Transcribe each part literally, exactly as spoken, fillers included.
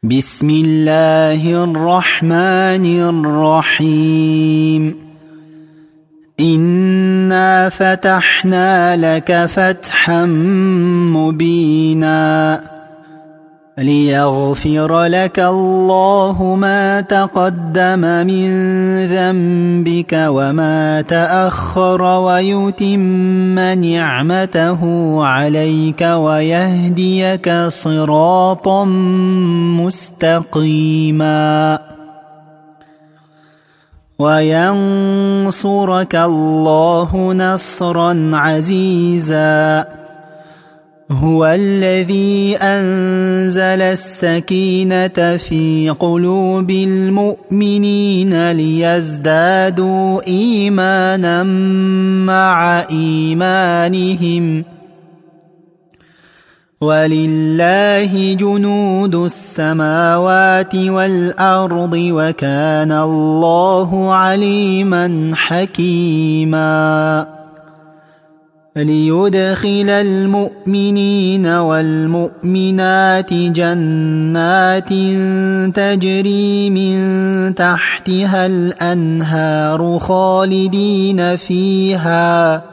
بسم الله الرحمن الرحيم إنا فتحنا لك فتحا مبينا ليغفر لك الله ما تقدم من ذنبك وما تأخر ويتم نعمته عليك ويهديك صراطا مستقيما وينصرك الله نصرا عزيزا هو الذي أنزل السكينة في قلوب المؤمنين ليزدادوا إيمانا مع إيمانهم ولله جنود السماوات والأرض وكان الله عليما حكيما ليدخل المؤمنين والمؤمنات جنات تجري من تحتها الأنهار خالدين فيها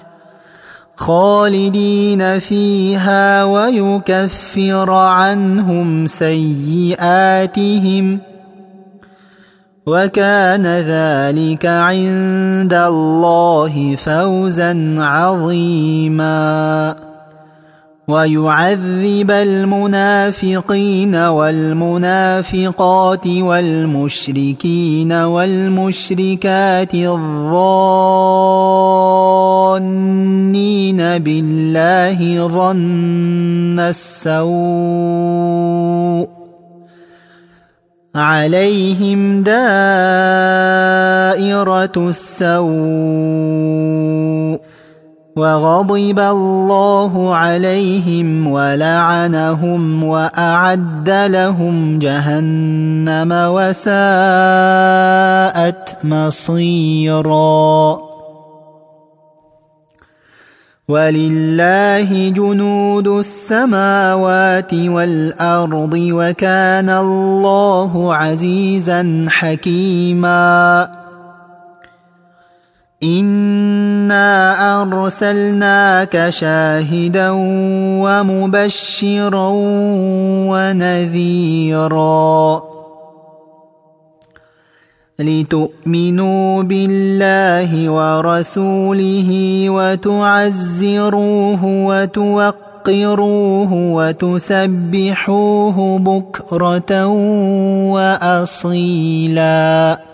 خالدين فيها ويكفر عنهم سيئاتهم وكان ذلك عند الله فوزا عظيما ويعذب المنافقين والمنافقات والمشركين والمشركات الظانين بالله ظن السوء عليهم دائرة السوء وغضب الله عليهم ولعنهم وأعد لهم جهنم وساءت مصيرا ولله جنود السماوات والأرض وكان الله عزيزا حكيما إنا أرسلناك شاهدا ومبشرا ونذيرا لتؤمنوا بالله ورسوله وتعزروه وتوقروه وتسبحوه بكرة وأصيلا.